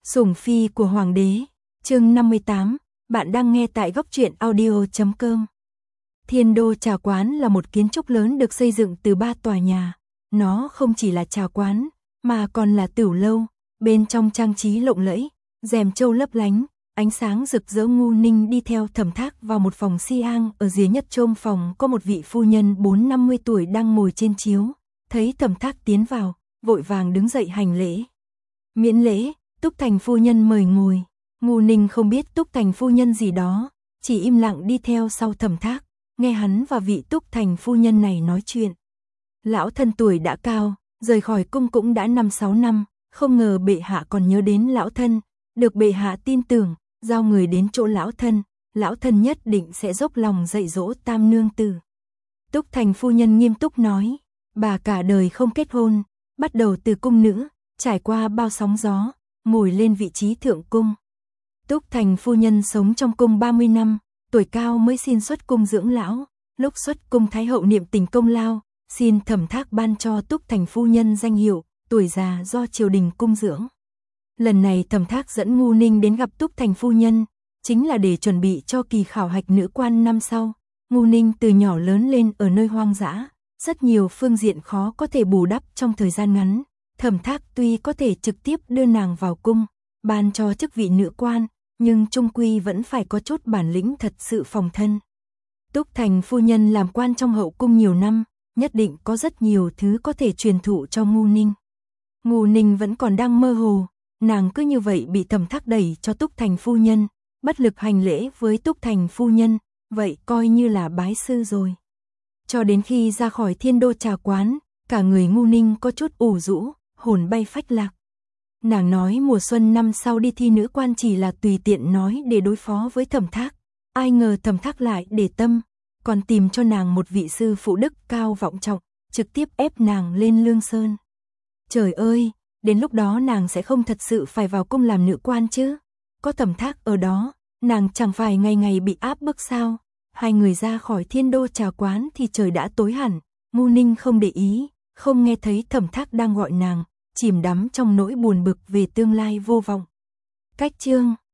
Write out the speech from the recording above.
Sủng phi của hoàng đế, chương 58, bạn đang nghe tại góc truyện audio.com. Thiên Đô Trà Quán là một kiến trúc lớn được xây dựng từ 3 tòa nhà. Nó không chỉ là trà quán, mà còn là tửu lâu, bên trong trang trí lộng lẫy, rèm châu lấp lánh, ánh sáng rực rỡ. Ngu Ninh đi theo Thẩm Thác vào một phòng siang, ở dưới nhất chôm phòng có một vị phu nhân 40-50 tuổi đang ngồi trên chiếu, thấy Thẩm Thác tiến vào, vội vàng đứng dậy hành lễ. Miễn lễ, Túc Thành phu nhân mời ngồi. Ngu Ninh không biết Túc Thành phu nhân gì đó, chỉ im lặng đi theo sau Thẩm Thác, nghe hắn và vị Túc Thành phu nhân này nói chuyện. Lão thân tuổi đã cao, rời khỏi cung cũng đã 5-6 năm, không ngờ bệ hạ còn nhớ đến lão thân, được bệ hạ tin tưởng, giao người đến chỗ lão thân nhất định sẽ dốc lòng dạy dỗ tam nương tử. Túc Thành phu nhân nghiêm túc nói, bà cả đời không kết hôn, bắt đầu từ cung nữ, trải qua bao sóng gió, ngồi lên vị trí thượng cung. Túc Thành phu nhân sống trong cung 30 năm, tuổi cao mới xin xuất cung dưỡng lão, lúc xuất cung Thái hậu niệm tình công lao, xin Thẩm Thác ban cho Túc Thành phu nhân danh hiệu, tuổi già do triều đình cung dưỡng. Lần này Thẩm Thác dẫn Ngu Ninh đến gặp Túc Thành phu nhân, chính là để chuẩn bị cho kỳ khảo hạch nữ quan năm sau. Ngu Ninh từ nhỏ lớn lên ở nơi hoang dã, rất nhiều phương diện khó có thể bù đắp trong thời gian ngắn. Thẩm Thác tuy có thể trực tiếp đưa nàng vào cung, ban cho chức vị nữ quan, nhưng chung quy vẫn phải có chút bản lĩnh thật sự phòng thân. Túc Thành phu nhân làm quan trong hậu cung nhiều năm, nhất định có rất nhiều thứ có thể truyền thụ cho Ngu Ninh. Ngu Ninh vẫn còn đang mơ hồ, nàng cứ như vậy bị Thẩm Thác đẩy cho Túc Thành phu nhân, bất lực hành lễ với Túc Thành phu nhân, vậy coi như là bái sư rồi. Cho đến khi ra khỏi Thiên Đô Trà Quán, cả người Ngu Ninh có chút ủ rũ, hồn bay phách lạc. Nàng nói mùa xuân năm sau đi thi nữ quan chỉ là tùy tiện nói để đối phó với Thẩm Thác, ai ngờ Thẩm Thác lại để tâm, còn tìm cho nàng một vị sư phụ đức cao vọng trọng, trực tiếp ép nàng lên Lương Sơn. Trời ơi, đến lúc đó nàng sẽ không thật sự phải vào cung làm nữ quan chứ? Có Thẩm Thác ở đó, nàng chẳng phải ngày ngày bị áp bức sao? Hai người ra khỏi Thiên Đô Trà Quán thì trời đã tối hẳn, Ngu Ninh không để ý, không nghe thấy Thẩm Thác đang gọi nàng, chìm đắm trong nỗi buồn bực về tương lai vô vọng. Cách chương